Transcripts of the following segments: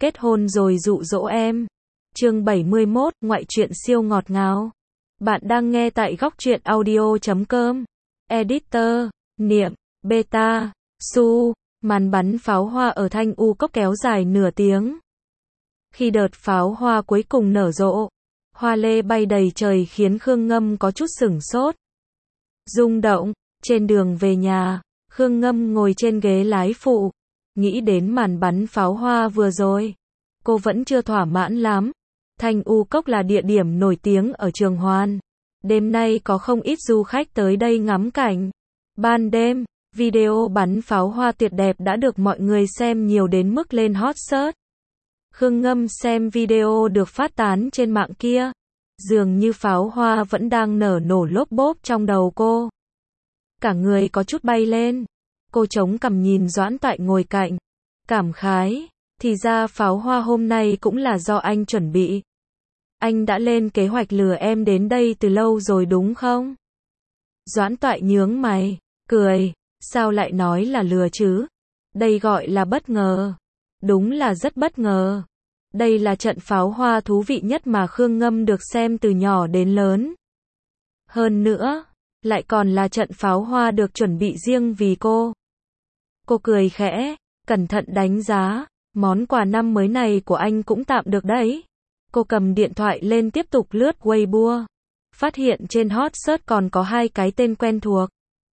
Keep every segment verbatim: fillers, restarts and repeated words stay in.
kết hôn rồi dụ dỗ em. Chương bảy mươi mốt, ngoại truyện siêu ngọt ngào. Bạn đang nghe tại góc truyện audio chấm com. Editor, Niệm, Beta, Su, màn bắn pháo hoa ở Thanh U Cốc kéo dài nửa tiếng. Khi đợt pháo hoa cuối cùng nở rộ, hoa lê bay đầy trời khiến Khương Ngâm có chút sửng sốt. Rung động, trên đường về nhà, Khương Ngâm ngồi trên ghế lái phụ, nghĩ đến màn bắn pháo hoa vừa rồi. Cô vẫn chưa thỏa mãn lắm. Thanh U Cốc là địa điểm nổi tiếng ở Trường Hoan. Đêm nay có không ít du khách tới đây ngắm cảnh. Ban đêm, video bắn pháo hoa tuyệt đẹp đã được mọi người xem nhiều đến mức lên hot search. Khương Ngâm xem video được phát tán trên mạng kia. Dường như pháo hoa vẫn đang nở nổ lốp bốp trong đầu cô. Cả người có chút bay lên. Cô chống cằm nhìn Doãn Toại ngồi cạnh. Cảm khái, thì ra pháo hoa hôm nay cũng là do anh chuẩn bị. Anh đã lên kế hoạch lừa em đến đây từ lâu rồi đúng không? Doãn Toại nhướng mày, cười, sao lại nói là lừa chứ? Đây gọi là bất ngờ. Đúng là rất bất ngờ. Đây là trận pháo hoa thú vị nhất mà Khương Ngâm được xem từ nhỏ đến lớn. Hơn nữa, lại còn là trận pháo hoa được chuẩn bị riêng vì cô. Cô cười khẽ, cẩn thận đánh giá, món quà năm mới này của anh cũng tạm được đấy. Cô cầm điện thoại lên tiếp tục lướt Weibo. Phát hiện trên hot search còn có hai cái tên quen thuộc.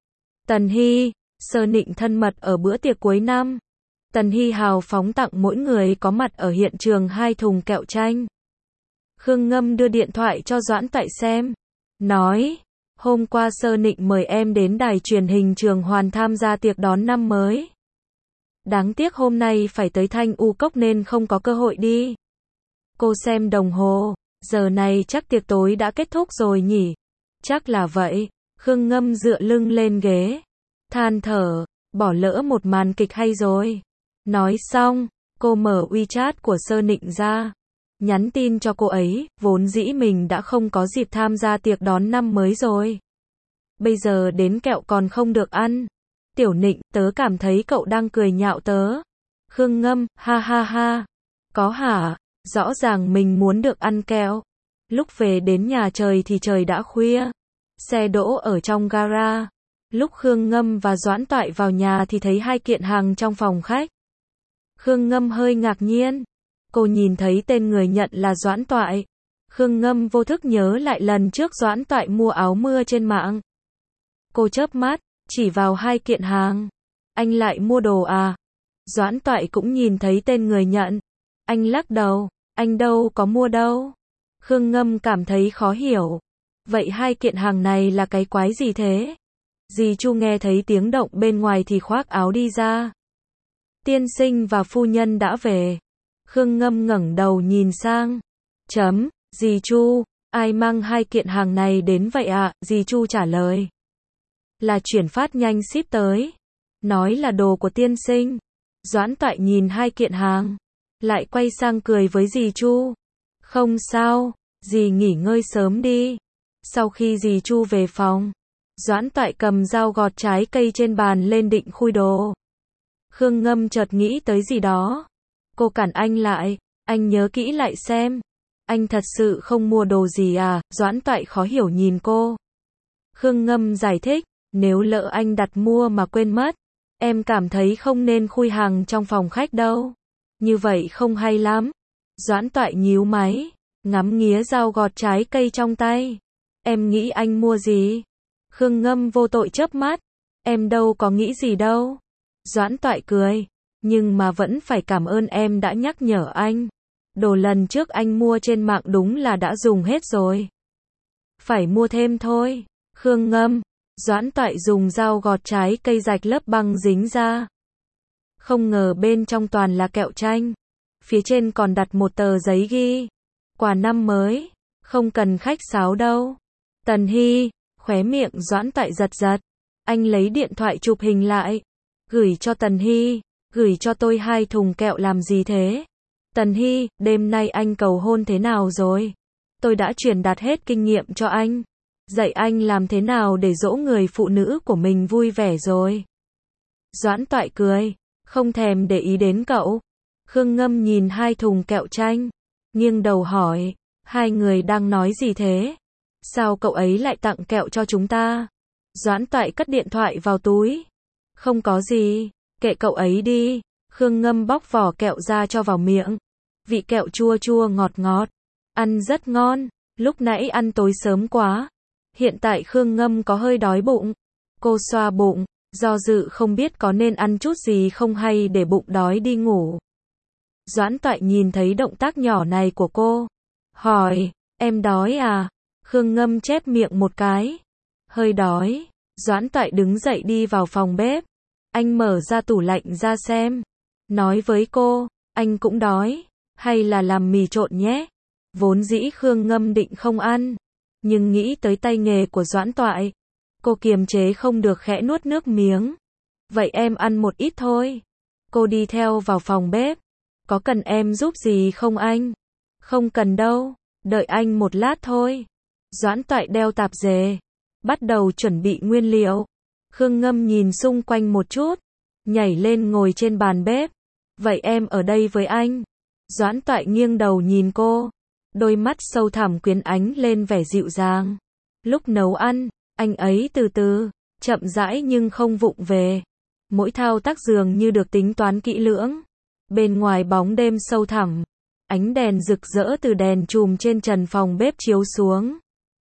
Tần Hy, Sơ Nịnh thân mật ở bữa tiệc cuối năm. Tần Hy hào phóng tặng mỗi người có mặt ở hiện trường hai thùng kẹo chanh. Khương Ngâm đưa điện thoại cho Doãn Toại xem. Nói, hôm qua Sơ Nịnh mời em đến đài truyền hình Trường Hoan tham gia tiệc đón năm mới. Đáng tiếc hôm nay phải tới Thanh U Cốc nên không có cơ hội đi. Cô xem đồng hồ, giờ này chắc tiệc tối đã kết thúc rồi nhỉ? Chắc là vậy. Khương Ngâm dựa lưng lên ghế, than thở, bỏ lỡ một màn kịch hay rồi. Nói xong, cô mở WeChat của Sơ Nịnh ra, nhắn tin cho cô ấy, vốn dĩ mình đã không có dịp tham gia tiệc đón năm mới rồi. Bây giờ đến kẹo còn không được ăn. Tiểu Nịnh, tớ cảm thấy cậu đang cười nhạo tớ. Khương Ngâm, ha ha ha. Có hả? Rõ ràng mình muốn được ăn kẹo. Lúc về đến nhà trời thì trời đã khuya. Xe đỗ ở trong gara. Lúc Khương Ngâm và Doãn Toại vào nhà thì thấy hai kiện hàng trong phòng khách. Khương Ngâm hơi ngạc nhiên. Cô nhìn thấy tên người nhận là Doãn Toại. Khương Ngâm vô thức nhớ lại lần trước Doãn Toại mua áo mưa trên mạng. Cô chớp mắt, chỉ vào hai kiện hàng. Anh lại mua đồ à? Doãn Toại cũng nhìn thấy tên người nhận. Anh lắc đầu, anh đâu có mua đâu. Khương Ngâm cảm thấy khó hiểu. Vậy hai kiện hàng này là cái quái gì thế? Dì Chu nghe thấy tiếng động bên ngoài thì khoác áo đi ra. Tiên sinh và phu nhân đã về. Khương Ngâm ngẩng đầu nhìn sang. Chấm, dì Chu, ai mang hai kiện hàng này đến vậy ạ? À? Dì Chu trả lời. Là chuyển phát nhanh ship tới. Nói là đồ của tiên sinh. Doãn Toại nhìn hai kiện hàng, lại quay sang cười với dì Chu. Không sao, dì nghỉ ngơi sớm đi. Sau khi dì Chu về phòng, Doãn Toại cầm dao gọt trái cây trên bàn lên định khui đồ. Khương Ngâm chợt nghĩ tới gì đó. Cô cản anh lại, anh nhớ kỹ lại xem. Anh thật sự không mua đồ gì à? Doãn Toại khó hiểu nhìn cô. Khương Ngâm giải thích, nếu lỡ anh đặt mua mà quên mất, em cảm thấy không nên khui hàng trong phòng khách đâu. Như vậy không hay lắm. Doãn Toại nhíu máy, ngắm nghía dao gọt trái cây trong tay. Em nghĩ anh mua gì? Khương Ngâm vô tội chớp mắt. Em đâu có nghĩ gì đâu. Doãn Toại cười. Nhưng mà vẫn phải cảm ơn em đã nhắc nhở anh. Đồ lần trước anh mua trên mạng đúng là đã dùng hết rồi. Phải mua thêm thôi. Khương Ngâm. Doãn Toại dùng dao gọt trái cây rạch lớp băng dính ra. Không ngờ bên trong toàn là kẹo chanh. Phía trên còn đặt một tờ giấy ghi. Quà năm mới. Không cần khách sáo đâu. Tần Hy. Khóe miệng Doãn Toại giật giật. Anh lấy điện thoại chụp hình lại. Gửi cho Tần Hy. Gửi cho tôi hai thùng kẹo làm gì thế? Tần Hy, đêm nay anh cầu hôn thế nào rồi? Tôi đã truyền đạt hết kinh nghiệm cho anh. Dạy anh làm thế nào để dỗ người phụ nữ của mình vui vẻ rồi. Doãn Toại cười. Không thèm để ý đến cậu. Khương Ngâm nhìn hai thùng kẹo chanh, nghiêng đầu hỏi, hai người đang nói gì thế? Sao cậu ấy lại tặng kẹo cho chúng ta? Doãn Toại cất điện thoại vào túi. Không có gì, kệ cậu ấy đi. Khương Ngâm bóc vỏ kẹo ra cho vào miệng. Vị kẹo chua chua ngọt ngọt, ăn rất ngon. Lúc nãy ăn tối sớm quá. Hiện tại Khương Ngâm có hơi đói bụng. Cô xoa bụng, do dự không biết có nên ăn chút gì không hay để bụng đói đi ngủ. Doãn Toại nhìn thấy động tác nhỏ này của cô, hỏi, em đói à? Khương Ngâm chép miệng một cái, hơi đói. Doãn Toại đứng dậy đi vào phòng bếp. Anh mở ra tủ lạnh ra xem, nói với cô, anh cũng đói, hay là làm mì trộn nhé. Vốn dĩ Khương Ngâm định không ăn, nhưng nghĩ tới tay nghề của Doãn Toại, cô kiềm chế không được khẽ nuốt nước miếng. Vậy em ăn một ít thôi. Cô đi theo vào phòng bếp. Có cần em giúp gì không anh? Không cần đâu, đợi anh một lát thôi. Doãn Toại đeo tạp dề, bắt đầu chuẩn bị nguyên liệu. Khương Ngâm nhìn xung quanh một chút, nhảy lên ngồi trên bàn bếp. Vậy em ở đây với anh. Doãn Toại nghiêng đầu nhìn cô, đôi mắt sâu thẳm quyến ánh lên vẻ dịu dàng. Lúc nấu ăn, anh ấy từ từ, chậm rãi nhưng không vụng về. Mỗi thao tác dường như được tính toán kỹ lưỡng. Bên ngoài bóng đêm sâu thẳm, ánh đèn rực rỡ từ đèn chùm trên trần phòng bếp chiếu xuống.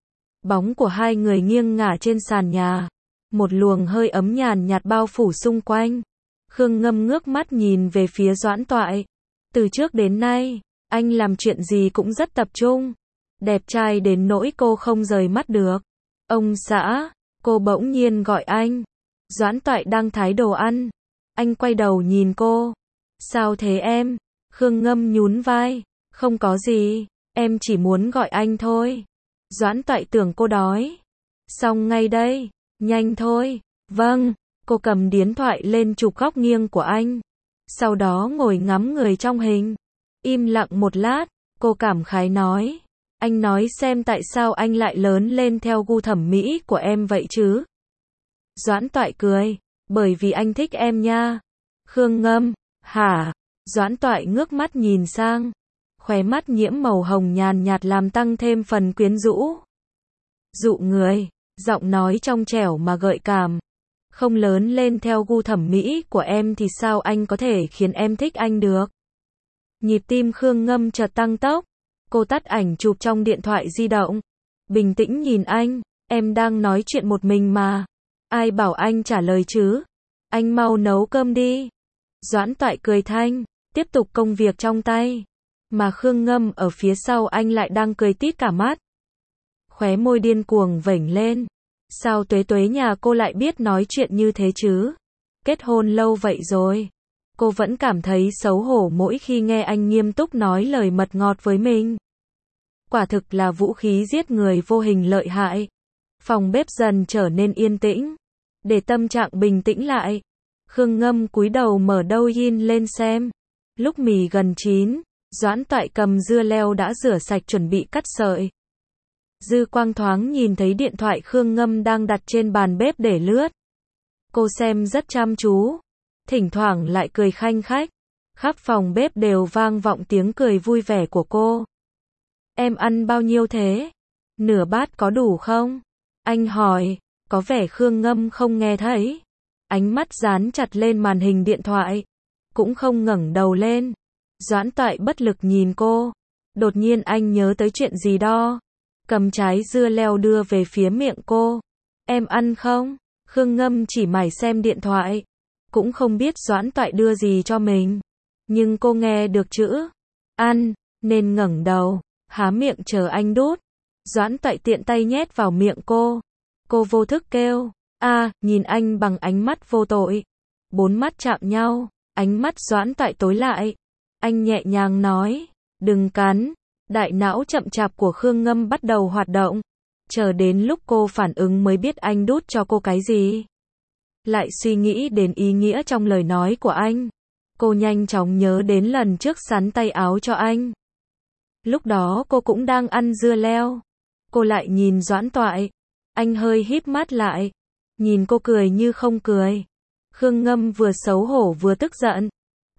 Bóng của hai người nghiêng ngả trên sàn nhà. Một luồng hơi ấm nhàn nhạt bao phủ xung quanh. Khương Ngâm ngước mắt nhìn về phía Doãn Toại. Từ trước đến nay, anh làm chuyện gì cũng rất tập trung. Đẹp trai đến nỗi cô không rời mắt được. Ông xã, cô bỗng nhiên gọi anh. Doãn Toại đang thái đồ ăn. Anh quay đầu nhìn cô. Sao thế em? Khương Ngâm nhún vai. Không có gì, em chỉ muốn gọi anh thôi. Doãn Toại tưởng cô đói. Xong ngay đây, nhanh thôi. Vâng, cô cầm điện thoại lên chụp góc nghiêng của anh. Sau đó ngồi ngắm người trong hình. Im lặng một lát, cô cảm khái nói. Anh nói xem tại sao anh lại lớn lên theo gu thẩm mỹ của em vậy chứ? Doãn Toại cười. Bởi vì anh thích em nha. Khương Ngâm. Hả? Doãn Toại ngước mắt nhìn sang. Khóe mắt nhiễm màu hồng nhàn nhạt làm tăng thêm phần quyến rũ. Dụ người, giọng nói trong trẻo mà gợi cảm. Không lớn lên theo gu thẩm mỹ của em thì sao anh có thể khiến em thích anh được? Nhịp tim Khương Ngâm chợt tăng tốc. Cô tắt ảnh chụp trong điện thoại di động. Bình tĩnh nhìn anh, em đang nói chuyện một mình mà. Ai bảo anh trả lời chứ? Anh mau nấu cơm đi. Doãn Toại cười thanh, tiếp tục công việc trong tay. Mà Khương Ngâm ở phía sau anh lại đang cười tít cả mắt. Khóe môi điên cuồng vểnh lên. Sao Tuế Tuế nhà cô lại biết nói chuyện như thế chứ? Kết hôn lâu vậy rồi. Cô vẫn cảm thấy xấu hổ mỗi khi nghe anh nghiêm túc nói lời mật ngọt với mình. Quả thực là vũ khí giết người vô hình lợi hại. Phòng bếp dần trở nên yên tĩnh. Để tâm trạng bình tĩnh lại, Khương Ngâm cúi đầu mở Douyin lên xem. Lúc mì gần chín, Doãn Toại cầm dưa leo đã rửa sạch chuẩn bị cắt sợi. Dư quang thoáng nhìn thấy điện thoại Khương Ngâm đang đặt trên bàn bếp để lướt. Cô xem rất chăm chú, thỉnh thoảng lại cười khanh khách. Khắp phòng bếp đều vang vọng tiếng cười vui vẻ của cô. Em ăn bao nhiêu thế? Nửa bát có đủ không? Anh hỏi, có vẻ Khương Ngâm không nghe thấy. Ánh mắt dán chặt lên màn hình điện thoại, cũng không ngẩng đầu lên. Doãn Toại bất lực nhìn cô. Đột nhiên anh nhớ tới chuyện gì đó. Cầm trái dưa leo đưa về phía miệng cô. Em ăn không? Khương Ngâm chỉ mải xem điện thoại. Cũng không biết Doãn Toại đưa gì cho mình. Nhưng cô nghe được chữ ăn, nên ngẩng đầu, há miệng chờ anh đút. Doãn Toại tiện tay nhét vào miệng cô. Cô vô thức kêu, a, nhìn anh bằng ánh mắt vô tội. Bốn mắt chạm nhau, ánh mắt Doãn Toại tối lại. Anh nhẹ nhàng nói, đừng cắn. Đại não chậm chạp của Khương Ngâm bắt đầu hoạt động. Chờ đến lúc cô phản ứng mới biết anh đút cho cô cái gì. Lại suy nghĩ đến ý nghĩa trong lời nói của anh. Cô nhanh chóng nhớ đến lần trước sắn tay áo cho anh. Lúc đó cô cũng đang ăn dưa leo. Cô lại nhìn Doãn Toại. Anh hơi híp mắt lại. Nhìn cô cười như không cười. Khương Ngâm vừa xấu hổ vừa tức giận.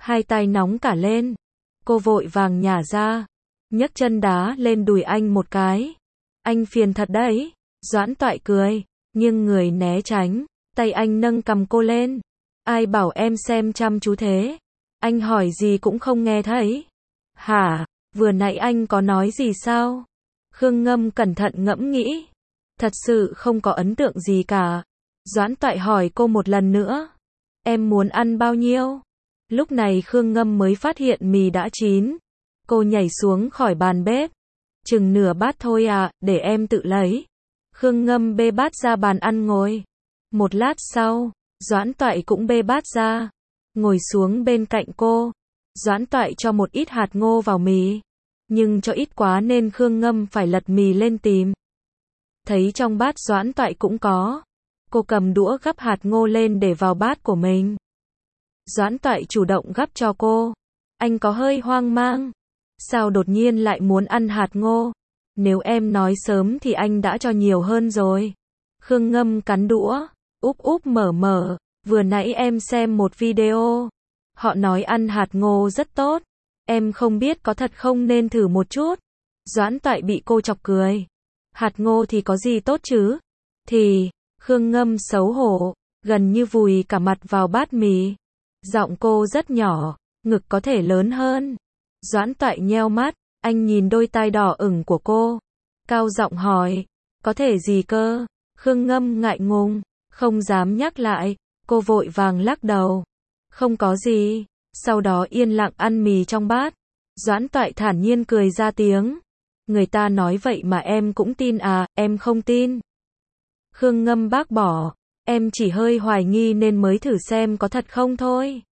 Hai tay nóng cả lên. Cô vội vàng nhả ra. Nhấc chân đá lên đùi anh một cái. Anh phiền thật đấy. Doãn Toại cười. Nhưng người né tránh. Tay anh nâng cầm cô lên. Ai bảo em xem chăm chú thế? Anh hỏi gì cũng không nghe thấy. Hả? Vừa nãy anh có nói gì sao? Khương Ngâm cẩn thận ngẫm nghĩ. Thật sự không có ấn tượng gì cả. Doãn Toại hỏi cô một lần nữa. Em muốn ăn bao nhiêu? Lúc này Khương Ngâm mới phát hiện mì đã chín. Cô nhảy xuống khỏi bàn bếp. Chừng nửa bát thôi à, để em tự lấy. Khương Ngâm bê bát ra bàn ăn ngồi. Một lát sau, Doãn Toại cũng bê bát ra. Ngồi xuống bên cạnh cô. Doãn Toại cho một ít hạt ngô vào mì. Nhưng cho ít quá nên Khương Ngâm phải lật mì lên tìm. Thấy trong bát Doãn Toại cũng có. Cô cầm đũa gắp hạt ngô lên để vào bát của mình. Doãn Toại chủ động gắp cho cô. Anh có hơi hoang mang. Sao đột nhiên lại muốn ăn hạt ngô? Nếu em nói sớm thì anh đã cho nhiều hơn rồi. Khương Ngâm cắn đũa. Úp úp mở mở. Vừa nãy em xem một video. Họ nói ăn hạt ngô rất tốt. Em không biết có thật không nên thử một chút. Doãn Toại bị cô chọc cười. Hạt ngô thì có gì tốt chứ? Thì, Khương Ngâm xấu hổ, gần như vùi cả mặt vào bát mì. Giọng cô rất nhỏ, ngực có thể lớn hơn. Doãn Toại nheo mắt, anh nhìn đôi tai đỏ ửng của cô. Cao giọng hỏi, có thể gì cơ? Khương Ngâm ngại ngùng, không dám nhắc lại, cô vội vàng lắc đầu. Không có gì, sau đó yên lặng ăn mì trong bát. Doãn Toại thản nhiên cười ra tiếng. Người ta nói vậy mà em cũng tin à, em không tin. Khương Ngâm bác bỏ, em chỉ hơi hoài nghi nên mới thử xem có thật không thôi.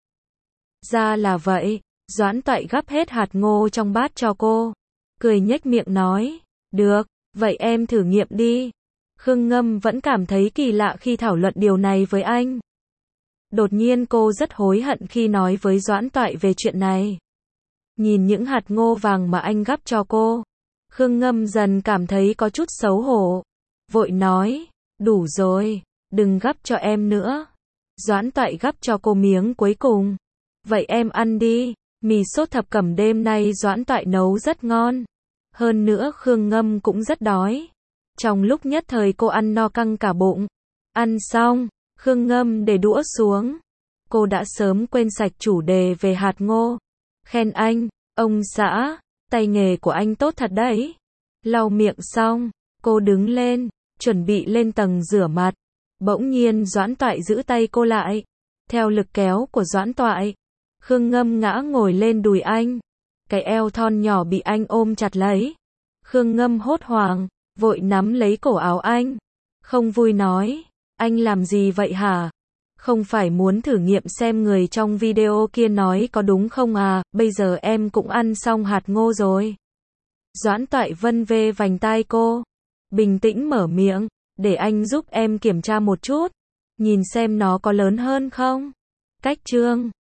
Ra là vậy, Doãn Toại gắp hết hạt ngô trong bát cho cô. Cười nhếch miệng nói, được, vậy em thử nghiệm đi. Khương Ngâm vẫn cảm thấy kỳ lạ khi thảo luận điều này với anh. Đột nhiên cô rất hối hận khi nói với Doãn Toại về chuyện này. Nhìn những hạt ngô vàng mà anh gắp cho cô, Khương Ngâm dần cảm thấy có chút xấu hổ. Vội nói, đủ rồi, đừng gắp cho em nữa. Doãn Toại gắp cho cô miếng cuối cùng. Vậy em ăn đi, mì sốt thập cẩm đêm nay Doãn Toại nấu rất ngon. Hơn nữa Khương Ngâm cũng rất đói. Trong lúc nhất thời cô ăn no căng cả bụng. Ăn xong, Khương Ngâm để đũa xuống. Cô đã sớm quên sạch chủ đề về hạt ngô. Khen anh, ông xã, tay nghề của anh tốt thật đấy. Lau miệng xong, cô đứng lên, chuẩn bị lên tầng rửa mặt. Bỗng nhiên Doãn Toại giữ tay cô lại. Theo lực kéo của Doãn Toại, Khương Ngâm ngã ngồi lên đùi anh. Cái eo thon nhỏ bị anh ôm chặt lấy. Khương Ngâm hốt hoảng, vội nắm lấy cổ áo anh. Không vui nói, anh làm gì vậy hả? Không phải muốn thử nghiệm xem người trong video kia nói có đúng không à, bây giờ em cũng ăn xong hạt ngô rồi. Doãn Toại vân vê vành tai cô. Bình tĩnh mở miệng, để anh giúp em kiểm tra một chút. Nhìn xem nó có lớn hơn không? Cách chương